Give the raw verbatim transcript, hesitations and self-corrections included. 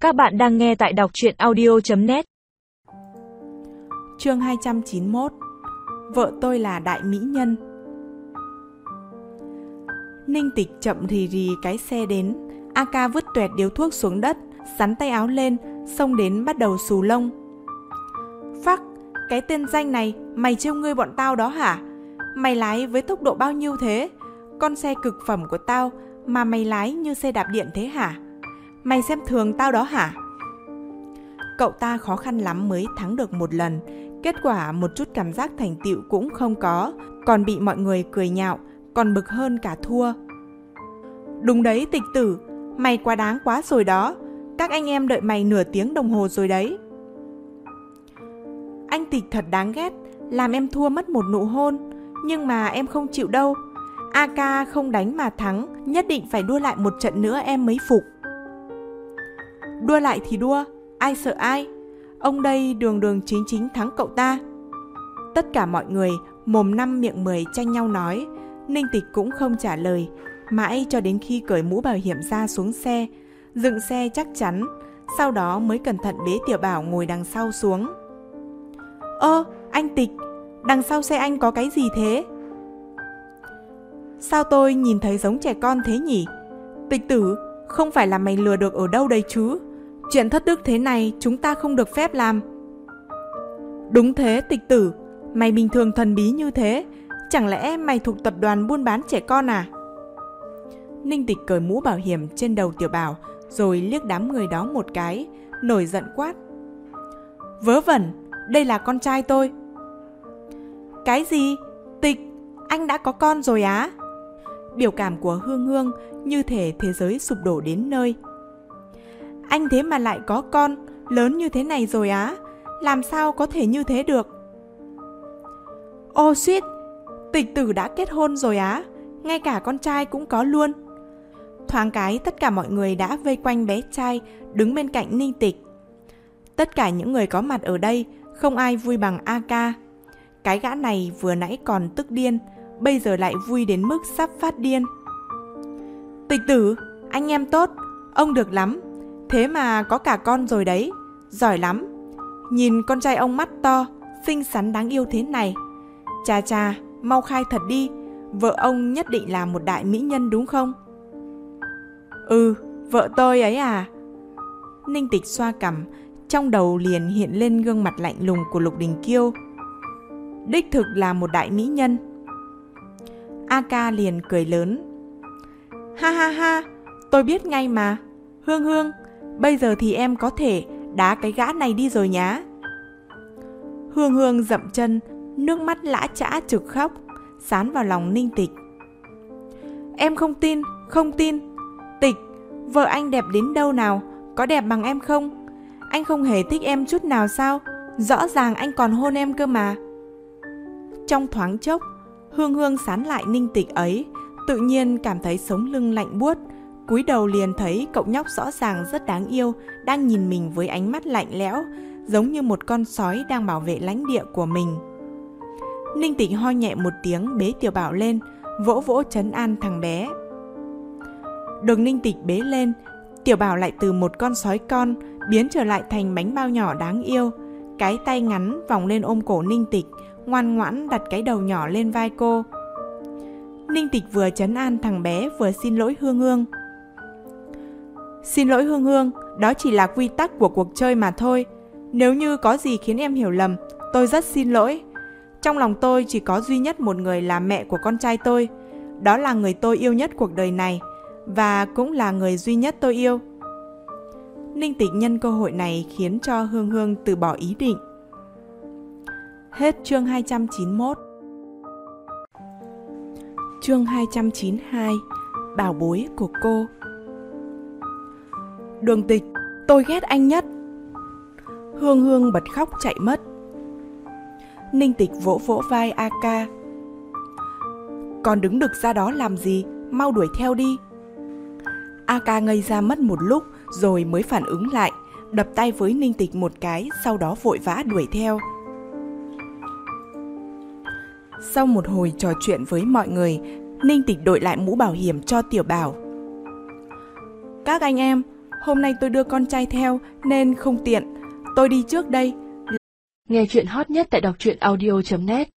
Các bạn đang nghe tại đọc truyện audio chấm net. Chương hai trăm chín mươi mốt. Vợ tôi là đại mỹ nhân. Ninh Tịch chậm rì rì cái xe đến. A ca vứt toẹt điếu thuốc xuống đất, sắn tay áo lên, xông đến bắt đầu xù lông. Phắc, cái tên danh này, mày trêu ngươi bọn tao đó hả? Mày lái với tốc độ bao nhiêu thế? Con xe cực phẩm của tao mà mày lái như xe đạp điện thế hả? Mày xem thường tao đó hả? Cậu ta khó khăn lắm mới thắng được một lần, kết quả một chút cảm giác thành tựu cũng không có, còn bị mọi người cười nhạo, còn bực hơn cả thua. Đúng đấy Tịch tử, mày quá đáng quá rồi đó, các anh em đợi mày nửa tiếng đồng hồ rồi đấy. Anh Tịch thật đáng ghét, làm em thua mất một nụ hôn, nhưng mà em không chịu đâu. A ca không đánh mà thắng, nhất định phải đua lại một trận nữa em mới phục. Đua lại thì đua, ai sợ ai? Ông đây đường đường chính chính thắng cậu ta. Tất cả mọi người mồm năm miệng mười tranh nhau nói. Ninh Tịch cũng không trả lời, mãi cho đến khi cởi mũ bảo hiểm ra xuống xe, dựng xe chắc chắn, sau đó mới cẩn thận bế Tiểu Bảo ngồi đằng sau xuống. Ơ, anh Tịch, đằng sau xe anh có cái gì thế? Sao tôi nhìn thấy giống trẻ con thế nhỉ? Tịch tử, không phải là mày lừa được ở đâu đây chứ? Chuyện thất đức thế này chúng ta không được phép làm. Đúng thế Tịch tử, mày bình thường thần bí như thế, chẳng lẽ mày thuộc tập đoàn buôn bán trẻ con à? Ninh Tịch cởi mũ bảo hiểm trên đầu Tiểu Bảo, rồi liếc đám người đó một cái, nổi giận quát. Vớ vẩn, đây là con trai tôi. Cái gì? Tịch, anh đã có con rồi á? Biểu cảm của Hương Hương như thể thế giới sụp đổ đến nơi. Anh thế mà lại có con, lớn như thế này rồi á? Làm sao có thể như thế được? Ô suýt, Tịch tử đã kết hôn rồi á? Ngay cả con trai cũng có luôn. Thoáng cái tất cả mọi người đã vây quanh bé trai đứng bên cạnh Ninh Tịch. Tất cả những người có mặt ở đây không ai vui bằng A ca. Cái gã này vừa nãy còn tức điên, bây giờ lại vui đến mức sắp phát điên. Tịch tử, anh em tốt, ông được lắm. Thế mà có cả con rồi đấy, giỏi lắm. Nhìn con trai ông mắt to, xinh xắn đáng yêu thế này. Chà chà, mau khai thật đi, vợ ông nhất định là một đại mỹ nhân đúng không? Ừ, vợ tôi ấy à? Ninh Tịch xoa cằm, trong đầu liền hiện lên gương mặt lạnh lùng của Lục Đình Kiêu. Đích thực là một đại mỹ nhân. A ca liền cười lớn. Ha ha ha, tôi biết ngay mà. Hương Hương, bây giờ thì em có thể đá cái gã này đi rồi nhá. Hương Hương dậm chân, nước mắt lã chã trực khóc, sán vào lòng Ninh Tịch. Em không tin, không tin. Tịch, vợ anh đẹp đến đâu nào, có đẹp bằng em không? Anh không hề thích em chút nào sao? Rõ ràng anh còn hôn em cơ mà. Trong thoáng chốc, Hương Hương sán lại Ninh Tịch ấy, tự nhiên cảm thấy sống lưng lạnh buốt, cúi đầu liền thấy cậu nhóc rõ ràng rất đáng yêu đang nhìn mình với ánh mắt lạnh lẽo, giống như một con sói đang bảo vệ lãnh địa của mình. Ninh Tịch ho nhẹ một tiếng bế Tiểu Bảo lên, vỗ vỗ trấn an thằng bé. Được Ninh Tịch bế lên, Tiểu Bảo lại từ một con sói con biến trở lại thành bánh bao nhỏ đáng yêu, cái tay ngắn vòng lên ôm cổ Ninh Tịch, ngoan ngoãn đặt cái đầu nhỏ lên vai cô. Ninh Tịch vừa trấn an thằng bé vừa xin lỗi Hương Hương. Xin lỗi Hương Hương, đó chỉ là quy tắc của cuộc chơi mà thôi. Nếu như có gì khiến em hiểu lầm, tôi rất xin lỗi. Trong lòng tôi chỉ có duy nhất một người là mẹ của con trai tôi. Đó là người tôi yêu nhất cuộc đời này, và cũng là người duy nhất tôi yêu. Ninh Tịch nhân cơ hội này khiến cho Hương Hương từ bỏ ý định. Hết chương hai trăm chín mươi mốt. Chương hai trăm chín mươi hai. Bảo bối của cô. Đường Tịch, tôi ghét anh nhất. Hương Hương bật khóc chạy mất. Ninh Tịch vỗ vỗ vai A ca. Còn đứng đực ra đó làm gì, mau đuổi theo đi. A ca ngây ra mất một lúc rồi mới phản ứng lại, đập tay với Ninh Tịch một cái, sau đó vội vã đuổi theo. Sau một hồi trò chuyện với mọi người, Ninh Tịch đội lại mũ bảo hiểm cho Tiểu Bảo. Các anh em, hôm nay tôi đưa con trai theo nên không tiện. Tôi đi trước đây. Nghe chuyện hot nhất tại đọc truyện audio chấm net